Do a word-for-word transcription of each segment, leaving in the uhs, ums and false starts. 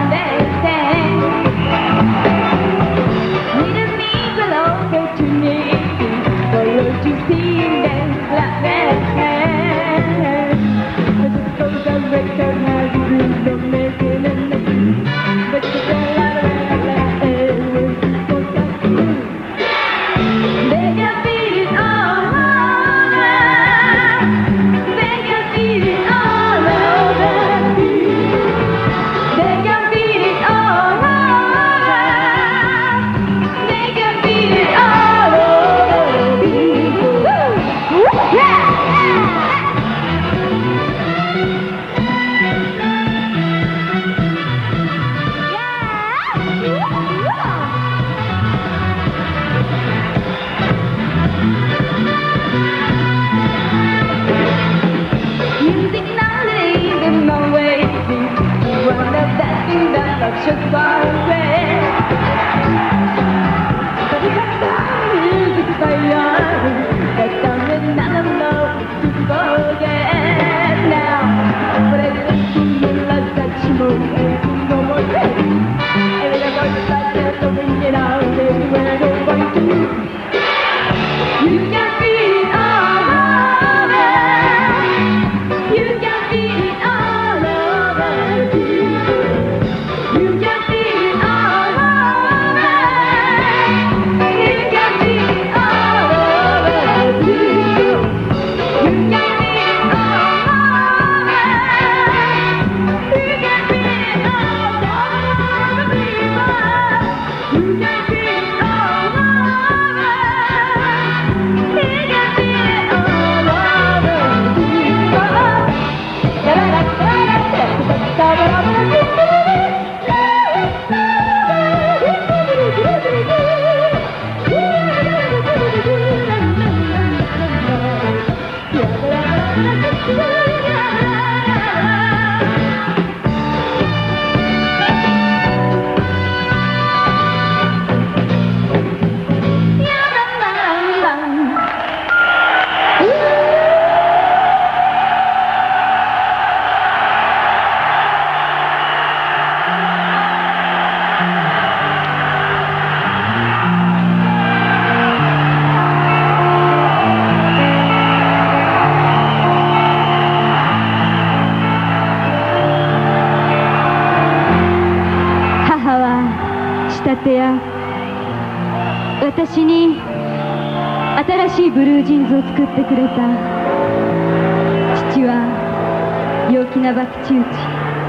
私に新しいブルージーンズを作ってくれた。父は陽気な博打打ち、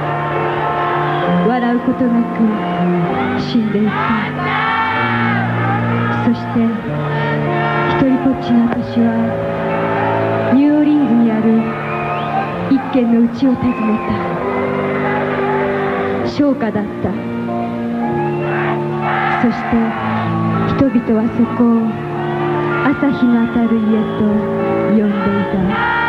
笑うことなく死んでいった。そして一人ぽっちの私はニューオーリンズにある一軒の家を訪ねた。商家だった。そして人々はそこを朝日の当たる家と呼んでいた。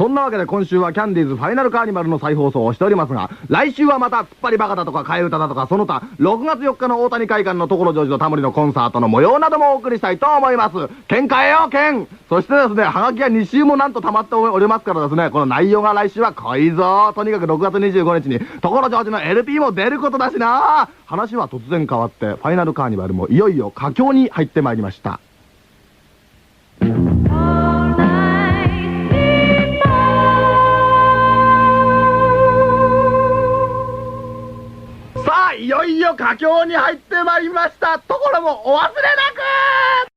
そんなわけで今週はキャンディーズファイナルカーニバルの再放送をしておりますが、来週はまた突っ張りバカだとか替え歌だとかその他、ろくがつよっかの大谷会館の所ジョージとタモリのコンサートの模様などもお送りしたいと思います。喧嘩えよ喧。そしてですね、はがきがに週もなんと溜まっておりますからですね、この内容が来週は濃いぞ。とにかくろくがつにじゅうごにちに所ジョージの エルピー も出ることだしな。話は突然変わってファイナルカーニバルもいよいよ佳境に入ってまいりました。さあいよいよ佳境に入ってまいりました。ところもお忘れなく。